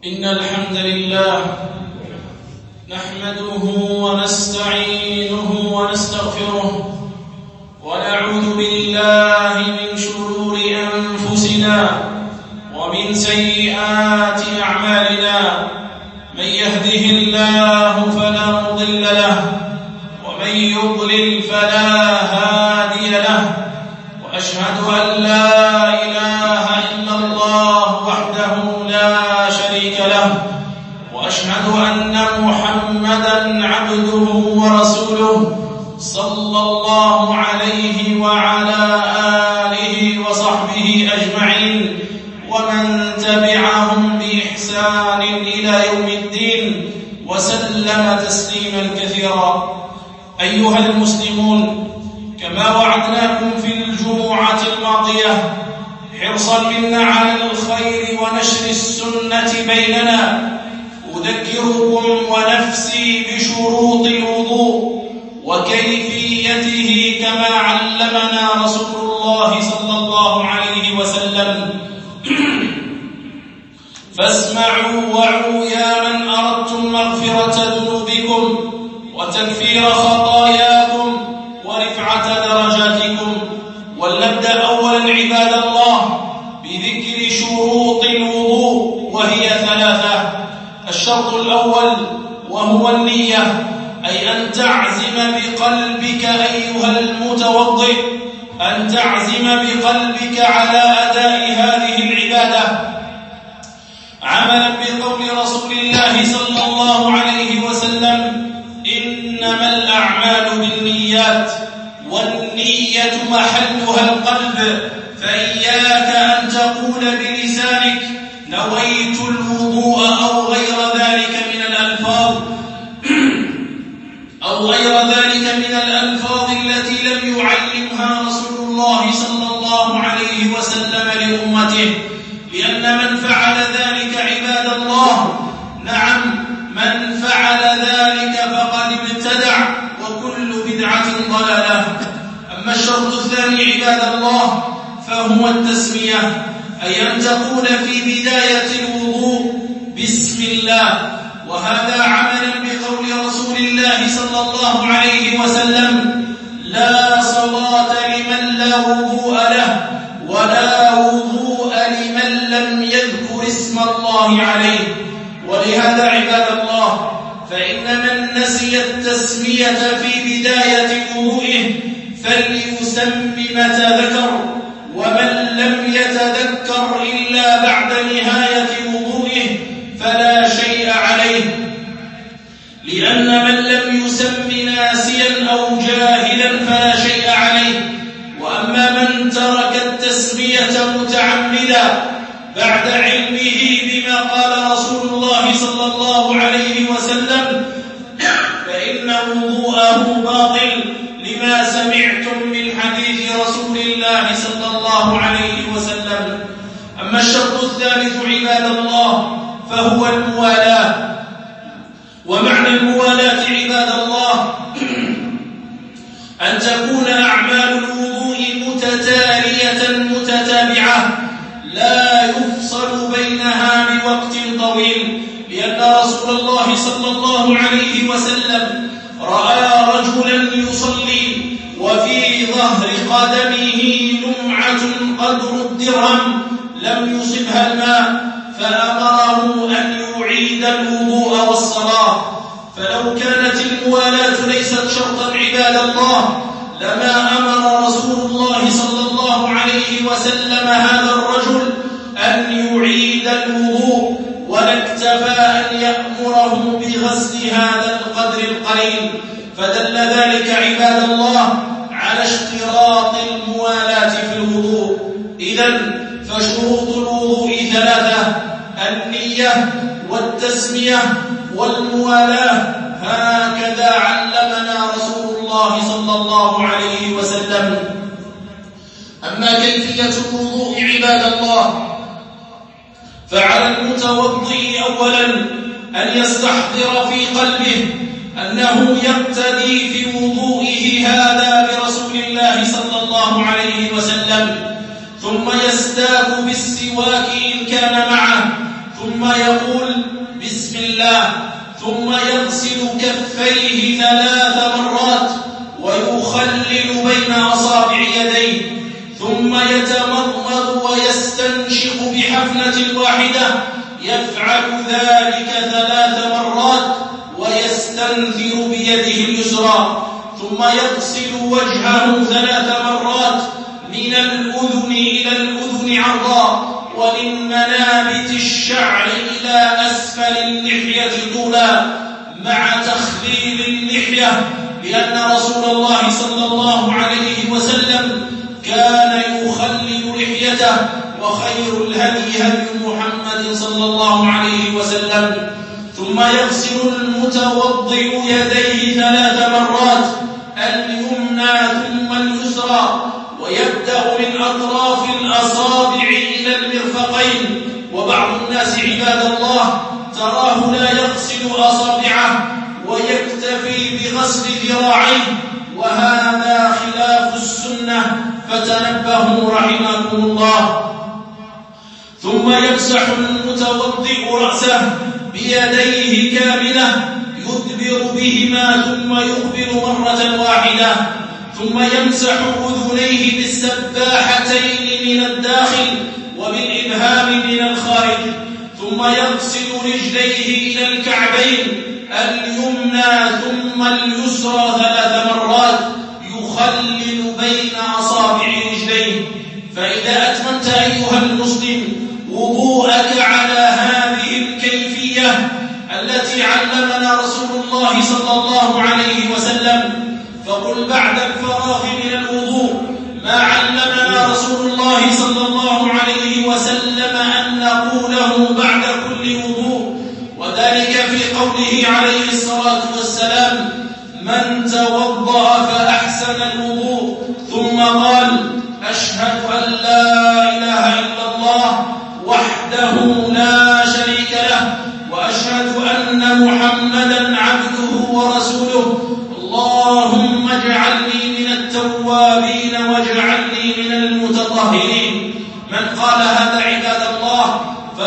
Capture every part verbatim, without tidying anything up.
إن الحمد لله نحمده ونستعينه ونستغفره ونعوذ بالله من شرور أنفسنا ومن سيئات أعمالنا. من يهده الله فلا مضل له ومن يضلل فلا هادي له، وأشهد أن لا إله إلا الله وحده لا شريك له، وأشهد أن محمدًا عبده ورسوله صلى الله عليه وعلى آله وصحبه أجمعين ومن تبعهم بإحسان إلى يوم الدين وسلم تسليما كثيرا. أيها المسلمون، كما وعدناكم في الجمعة الماضية حرصا منا على الخير ونشر السنة بيننا، أذكركم ونفسي بشروط الوضوء وكيفيته كما علمنا رسول الله صلى الله عليه وسلم. فاسمعوا وعوا يا من أردتم مغفرة ذنوبكم وتكفير خطاياكم ورفعة درجاتكم. ولنبدأ أولا عباد الله بذكر شروط الوضوء، وهي ثلاثة. الشرط الأول وهو النية، أي أن تعزم بقلبك أيها المتوضئ أن تعزم بقلبك على أداء هذه العبادة عملا بقول رسول الله صلى الله عليه وسلم: إنما الأعمال بالنيات والنية محلها القلب، فإياك أن تقول بلسانك نويت الوضوء أو غير ذلك من الألفاظ أو غير ذلك من الألفاظ التي لم يعلمها رسول الله صلى الله عليه وسلم لأمته، لأن من فعل ذلك عباد الله نعم من فعل ذلك فقد ابتدع، وكل بدعة ضلالة. أما الشرط الثاني عباد الله فهو التسمية، أي أن تقول في بداية الوضوء بسم الله، وهذا عملا بقول رسول الله صلى الله عليه وسلم: لا صلاة لمن لا وضوء له ولا وضوء لمن لم يذكر اسم الله عليه. ولهذا عباد الله فإن من نسي التسمية في بداية وضوئه فليسم متى ذكر، ومن لم يتذكر إلا بعد نهاية وضوئه فلا شيء عليه، لأن من لم يسم ناسيا أو جاهلا فلا شيء عليه. وأما من ترك التسمية متعمدا بعد علمه بما قال رسول الله صلى الله عليه وسلم فإن وضوءه باطل، لما سمعتم من حديث رسول الله صلى الله عليه وسلم. أما الشرط الثالث عباد الله فهو الموالاة، ومعنى الموالاة عباد الله أن تكون أعمال الوضوء متتالية متتابعة لا يفصل بينها بوقت طويل، لأن رسول الله صلى الله عليه وسلم رأى رجلا يصلي وفي ظهر قدمه لمعة قدر الدرهم لم يصبها الماء، فأمره أن يعيد الوضوء والصلاة. فلو كانت الموالاة ليست شرطا عباد الله لما أمر رسول الله صلى الله عليه وسلم هذا الرجل أن يعيد الوضوء، ولاكتفى أن يأمره بغسل هذا القدر القليل. فدل ذلك عباد الله على اشتراط الموالاة في الوضوء. إذن فشروط الوضوء ثلاثة: النية والتسمية والموالاة، هكذا علمنا رسول الله صلى الله عليه وسلم. أما كيفية الوضوء عباد الله فعلى المتوضئ أولا أن يستحضر في قلبه أنه يقتدي في وضوئه هذا برسول الله صلى الله عليه وسلم، ثم يستاك بالسواك إن كان معه، ثم ثم يقول بسم الله، ثم يغسل كفيه ثلاث مرات ويخلل بين أصابع يديه، ثم يتمضمض ويستنشق بحفنة واحدة، يفعل ذلك ثلاث مرات ويستنثر بيده اليسرى، ثم يغسل وجهه ثلاث مرات من الأذن إلى الأذن عرضا، ومن منابت الشعر إلى أسفل اللحية طولا، مع تخليل اللحية، لأن رسول الله صلى الله عليه وسلم كان يخلل لحيته، وخير الهدي هدي محمد صلى الله عليه وسلم. ثم يغسل المتوضئ يديه ثلاث مرات، اليمنى ثم اليسرى، ويبدأ من أطراف الأصابع إلى المرفقين. وبعض الناس عباد الله تراه لا يغسل أصابعه ويكتفي بغسل ذراعيه، وهذا خلاف السنة، فتنبهوا رحمكم الله. ثم يمسح المتوضئ رأسه بيديه كاملة، يدبر بهما ثم يقبل مرة واحدة، ثم يمسح أذنيه بالسباحتين من الداخل وبالإبهام من الخارج، ثم يغسل رجليه إلى الكعبين اليمنى ثم اليسرى ثلاث مرات، يخلل بين أصابع رجليه. فإذا أتممت أيها المسلم وضوءك على هذه الكيفية التي علمنا رسول الله صلى الله عليه وسلم، فقل بعد الفراغ من الوضوء ما علمنا رسول الله صلى الله عليه وسلم أن نقوله بعد كل وضوء، وذلك في قوله عليه الصلاة والسلام: من توضأ فأحسن الوضوء ثم قال: أشهد أن لا إله إلا الله وحده لا شريك له، وأشهد أن محمدا عبده ورسوله، اللهم اجعلني من التوابين واجعلني من المتطهرين. من قال هذا عباد الله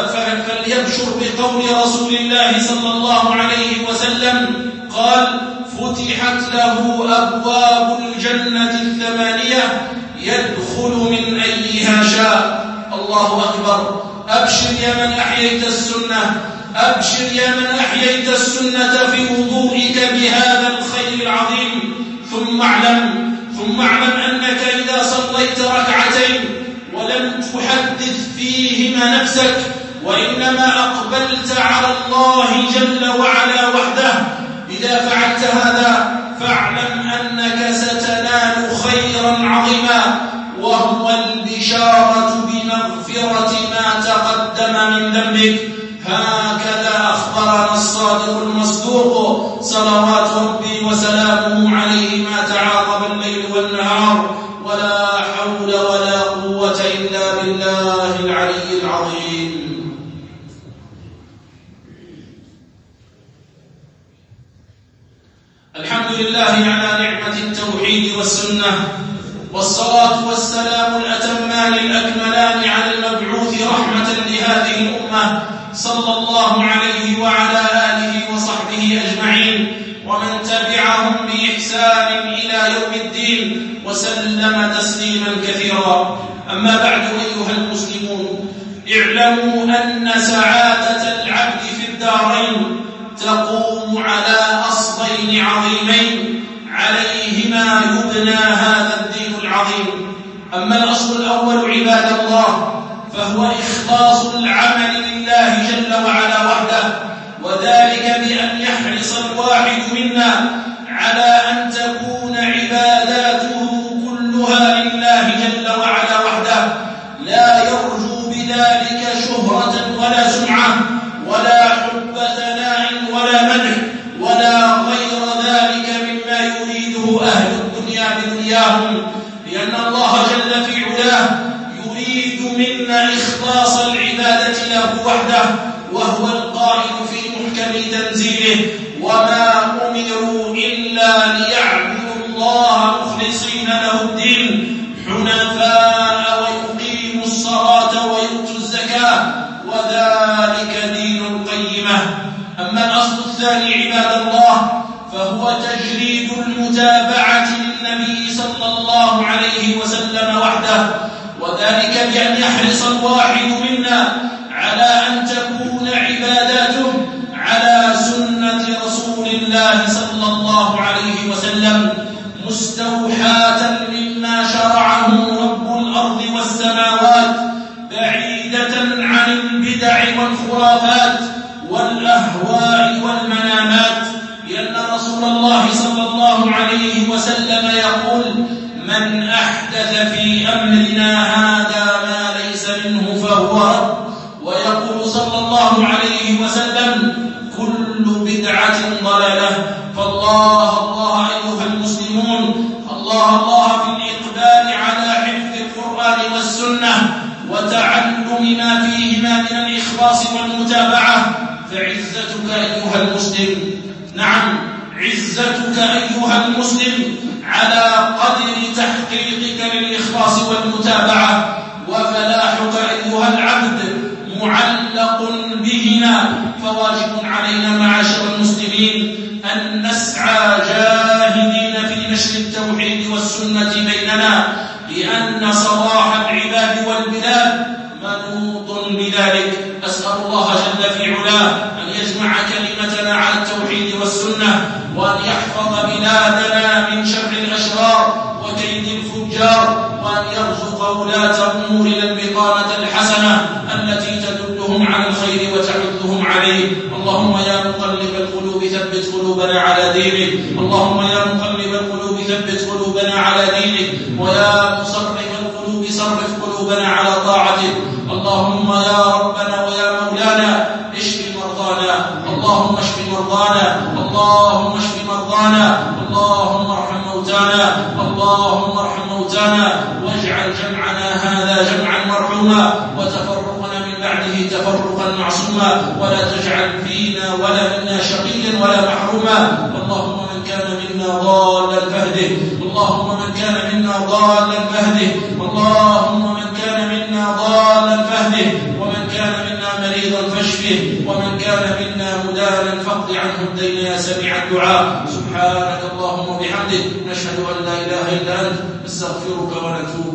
فليبشر بقول رسول الله صلى الله عليه وسلم قال: فتحت له أبواب الجنة الثمانية يدخل من أيها شاء. الله أكبر. أبشر يا من أحييت السنة، أبشر يا من أحييت السنة في وضوئك بهذا الخير العظيم. ثم اعلم ثم اعلم أنك إذا صليت ركعتين ولم تحدث فيهما نفسك وإنما أقبلت على الله جل وعلا وحده، إذا فعلت هذا فاعلم أنك ستنال خيرا عظيما، وهو البشارة بمغفرة ما تقدم من ذنبك. هكذا أخبرنا الصادق المصدوق صلوات ربي وسلامه عليه ما تعاقب الليل والنهار، ولا حول ولا قوة إلا بالله العلي العظيم. الحمد لله على نعمة التوحيد والسنة، والصلاة والسلام الأتمان الأكملان على المبعوث رحمة لهذه الأمة صلى الله عليه وعلى آله وصحبه أجمعين، ومن تبعهم بإحسان إلى يوم الدين، وسلم تسليما كثيرا. أما بعد أيها المسلمون، اعلموا أن سعادة العبد في الدارين تقوم على أصلين عظيمين عليهما يبنى هذا الدين العظيم. أما الأصل الأول عباد الله فهو إخلاص العمل لله جل وعلا وحده، وذلك بأن يحرص الواحد منا على أن تكون عباداته كلها لله جل وعلا وحده، لا يرجو بذلك شهرة ولا سمعة ولا حب ثناء ولا مدح ولا غير ذلك مما يريده أهل الدنيا بدنياهم، لأن الله جل في علاه يريد منا إخلاص العبادة له وحده، وهو القائل في محكم تنزيله: وما أمروا إلا ليعبدوا الله مخلصين له الدين حنفاء ويقيموا الصلاة ويؤتوا الزكاة وذلك دين الثاني عباد الله فهو تجريد المتابعة للنبي صلى الله عليه وسلم وحده، وذلك بأن يحرص الواحد منا على أن تكون عباداته على سنة رسول الله صلى الله عليه وسلم مستوحاة مما شرعه رب الأرض والسماوات، بعيدة عن البدع والخرافات والأهواء والمنامات، لأن رسول الله صلى الله عليه وسلم يقول: من أحدث في أمرنا هذا ما ليس منه فهو رد. ويقول صلى الله عليه وسلم: كل بدعة ضلالة. فالله الله أيها المسلمون، الله الله في الإقبال على حفظ القرآن والسنة وتعلم ما فيهما من الإخلاص والمتابعة، فعزتك أيها المسلم، نعم عزتك أيها المسلم على قدر تحقيقك للإخلاص والمتابعة، وفلاحك أيها العبد معلق بهما. فواجب علينا معاشر المسلمين أن نسعى جاهدين في نشر التوحيد والسنة بيننا، لأن صلاح العباد والبلاد منوط بذلك. أسأل الله جل في علاه أن يجمع كلمتنا على التوحيد والسنة، وأن يحفظ بلادنا من شر الأشرار وكيد الفجار، وأن يرزق ولاة أمورنا البطانة الحسنة التي تدلهم على الخير وتحثهم عليه. اللهم يا مقلب القلوب ثبت قلوبنا على دينك، اللهم يا مقلب القلوب ثبت قلوبنا على دينك، ويا مصرف القلوب صرف قلوبنا على طاعتك. اللهم يا ربنا ويا مولانا اشف مرضانا، اللهم اشف مرضانا، اللهم اشف مرضانا، اللهم ارحم موتانا، اللهم ارحم موتانا، واجعل جمعنا هذا جمعا مرحوما، وتفرقنا من بعده تفرقا معصوما، ولا تجعل فينا ولا منا شقيا ولا محروما. اللهم من كان منا ضالا فاهده، اللهم من كان منا ضالا فاهده، اللهم من كان منا ضالا فاهده، ومن كان منا مريضا فاشفه، ومن كان منا مدانا فاقض عنه الدين يا سميع الدعاء. سبحانك اللهم وبحمدك، نشهد أن لا إله إلا أنت، نستغفرك ونتوب